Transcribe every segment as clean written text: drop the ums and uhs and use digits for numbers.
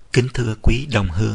Kính thưa quý đồng hương,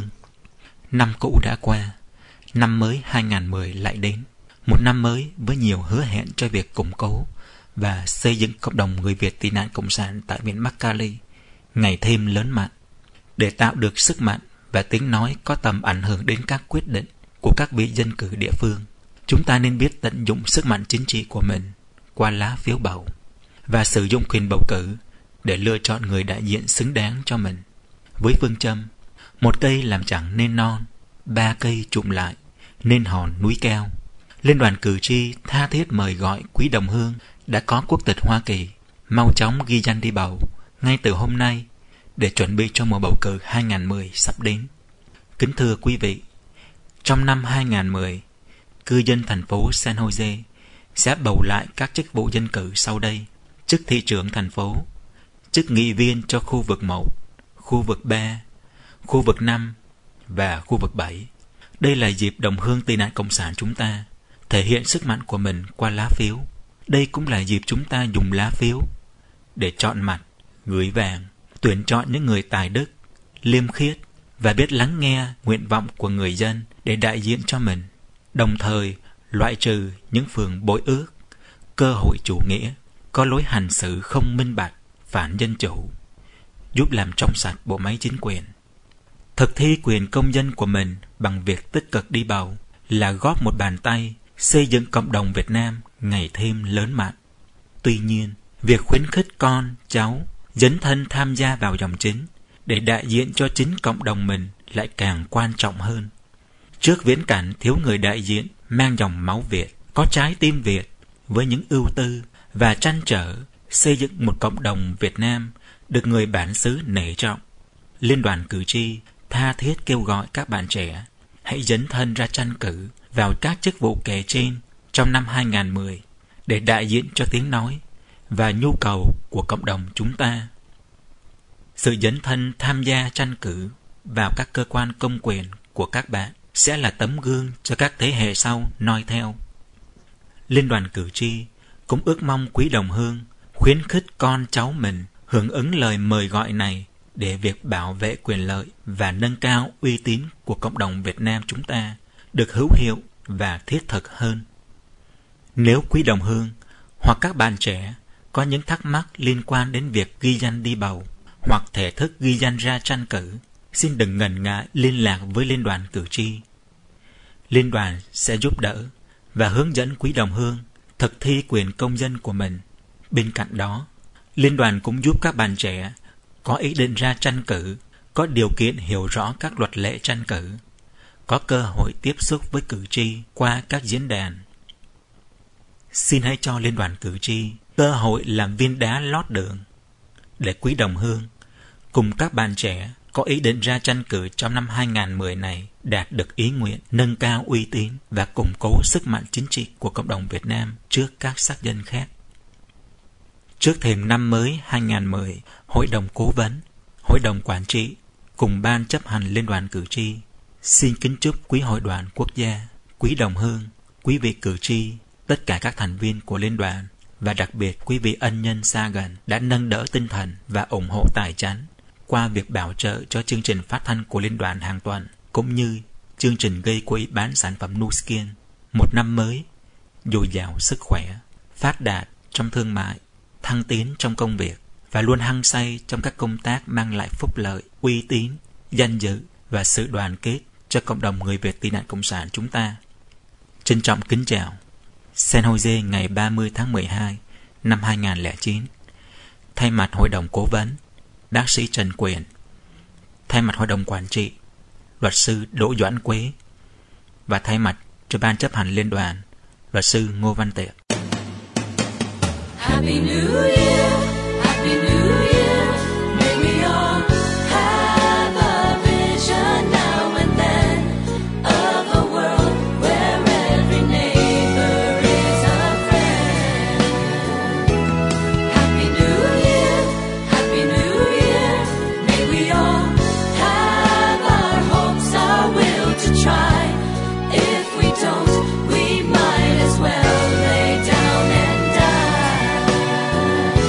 năm cũ đã qua, năm mới 2010 lại đến. Một năm mới với nhiều hứa hẹn cho việc củng cố và xây dựng cộng đồng người Việt tị nạn cộng sản tại miền Bắc Cali ngày thêm lớn mạnh. Để tạo được sức mạnh và tiếng nói có tầm ảnh hưởng đến các quyết định của các vị dân cử địa phương, chúng ta nên biết tận dụng sức mạnh chính trị của mình qua lá phiếu bầu và sử dụng quyền bầu cử để lựa chọn người đại diện xứng đáng cho mình. Với phương châm một cây làm chẳng nên non, ba cây trụm lại nên hòn núi cao, Liên đoàn cử tri tha thiết mời gọi quý đồng hương đã có quốc tịch Hoa Kỳ mau chóng ghi danh đi bầu ngay từ hôm nay để chuẩn bị cho mùa bầu cử 2010 sắp đến. Kính thưa quý vị, trong năm 2010, cư dân thành phố San Jose sẽ bầu lại các chức vụ dân cử sau đây: chức thị trưởng thành phố, chức nghị viên cho khu vực 1, khu vực 3, khu vực 5 và khu vực 7. Đây là dịp đồng hương tị nạn cộng sản chúng ta thể hiện sức mạnh của mình qua lá phiếu. Đây cũng là dịp chúng ta dùng lá phiếu để chọn mặt, gửi vàng, tuyển chọn những người tài đức, liêm khiết và biết lắng nghe nguyện vọng của người dân để đại diện cho mình, đồng thời loại trừ những phường bội ước, cơ hội chủ nghĩa, có lối hành xử không minh bạch, phản dân chủ, giúp làm trong sạch bộ máy chính quyền. Thực thi quyền công dân của mình bằng việc tích cực đi bầu là góp một bàn tay xây dựng cộng đồng Việt Nam ngày thêm lớn mạnh. Tuy nhiên, việc khuyến khích con, cháu dấn thân tham gia vào dòng chính để đại diện cho chính cộng đồng mình lại càng quan trọng hơn. Trước viễn cảnh thiếu người đại diện mang dòng máu Việt, có trái tim Việt với những ưu tư và trăn trở xây dựng một cộng đồng Việt Nam được người bản xứ nể trọng, Liên đoàn cử tri tha thiết kêu gọi các bạn trẻ hãy dấn thân ra tranh cử vào các chức vụ kể trên trong năm 2010 để đại diện cho tiếng nói và nhu cầu của cộng đồng chúng ta. Sự dấn thân tham gia tranh cử vào các cơ quan công quyền của các bạn sẽ là tấm gương cho các thế hệ sau noi theo. Liên đoàn cử tri cũng ước mong quý đồng hương khuyến khích con cháu mình hưởng ứng lời mời gọi này để việc bảo vệ quyền lợi và nâng cao uy tín của cộng đồng Việt Nam chúng ta được hữu hiệu và thiết thực hơn. Nếu quý đồng hương hoặc các bạn trẻ có những thắc mắc liên quan đến việc ghi danh đi bầu hoặc thể thức ghi danh ra tranh cử, xin đừng ngần ngại liên lạc với Liên đoàn cử tri. Liên đoàn sẽ giúp đỡ và hướng dẫn quý đồng hương thực thi quyền công dân của mình. Bên cạnh đó, Liên đoàn cũng giúp các bạn trẻ có ý định ra tranh cử có điều kiện hiểu rõ các luật lệ tranh cử, có cơ hội tiếp xúc với cử tri qua các diễn đàn. Xin hãy cho Liên đoàn cử tri cơ hội làm viên đá lót đường để quý đồng hương cùng các bạn trẻ có ý định ra tranh cử trong năm 2010 này đạt được ý nguyện nâng cao uy tín và củng cố sức mạnh chính trị của cộng đồng Việt Nam trước các sắc dân khác. Trước thềm năm mới 2010, Hội đồng Cố vấn, Hội đồng Quản trị cùng Ban chấp hành Liên đoàn cử tri xin kính chúc quý hội đoàn quốc gia, quý đồng hương, quý vị cử tri, tất cả các thành viên của Liên đoàn và đặc biệt quý vị ân nhân xa gần đã nâng đỡ tinh thần và ủng hộ tài chánh qua việc bảo trợ cho chương trình phát thanh của Liên đoàn hàng tuần cũng như chương trình gây quỹ bán sản phẩm Nu Skin. Một năm mới dồi dào sức khỏe, phát đạt trong thương mại, thăng tiến trong công việc và luôn hăng say trong các công tác mang lại phúc lợi, uy tín, danh dự và sự đoàn kết cho cộng đồng người Việt tị nạn cộng sản chúng ta. Trân trọng kính chào. San Jose ngày 30 tháng 12 năm 2009. Thay mặt Hội đồng Cố vấn, Bác sĩ Trần Quyền. Thay mặt Hội đồng Quản trị, Luật sư Đỗ Doãn Quế. Và thay mặt cho Ban chấp hành Liên đoàn, Luật sư Ngô Văn Tiệp. Happy New Year, Happy New Year. May we all have a vision now and then of a world where every neighbor is a friend. Happy New Year, Happy New Year. May we all have our hopes, our will to try. If we don't, we might as well lay down and die.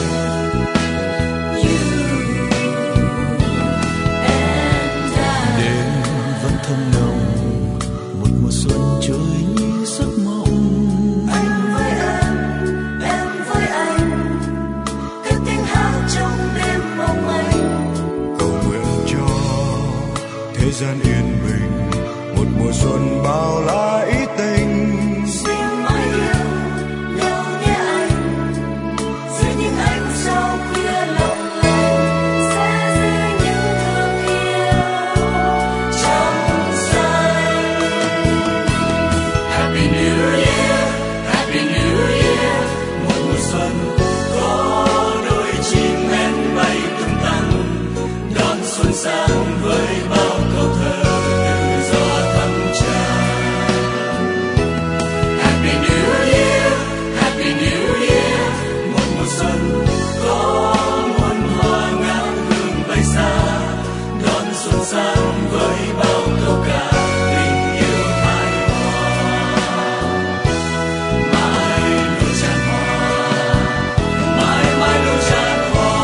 gian yên bình, một mùa xuân bao la ý tình. Xin mãi yêu nhau nhé anh, dưới những ánh sao khuya long lanh, sẽ giữ những thương yêu trong xanh. Happy New Year, Happy New Year, một mùa xuân có đôi chim én bay tung tăng, đón xuân sang với bao câu thơ tự do thăng tràn. Happy New Year, Happy New Year, một mùa xuân có muôn hoa ngát hương bay xa, đón xuân sang với bao câu ca tình yêu hài hòa. Mãi luôn tràn hoa, mãi mãi luôn tràn hoa.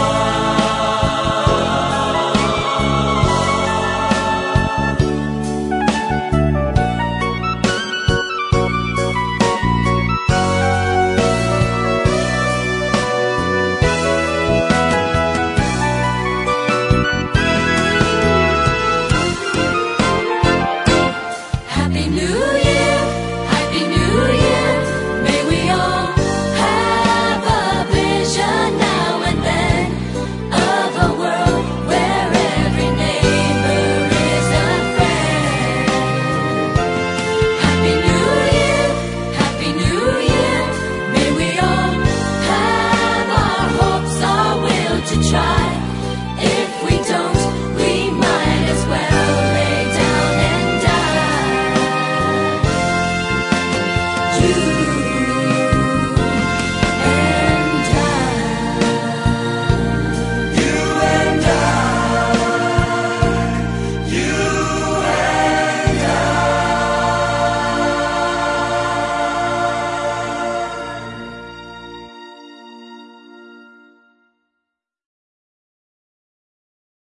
Happy New Year, Happy New Year. May we all have a vision now and then of a world where every neighbor is a friend. Happy New Year, Happy New Year. May we all have our hopes, our will to try. If we don't, we might as well lay down and die. Do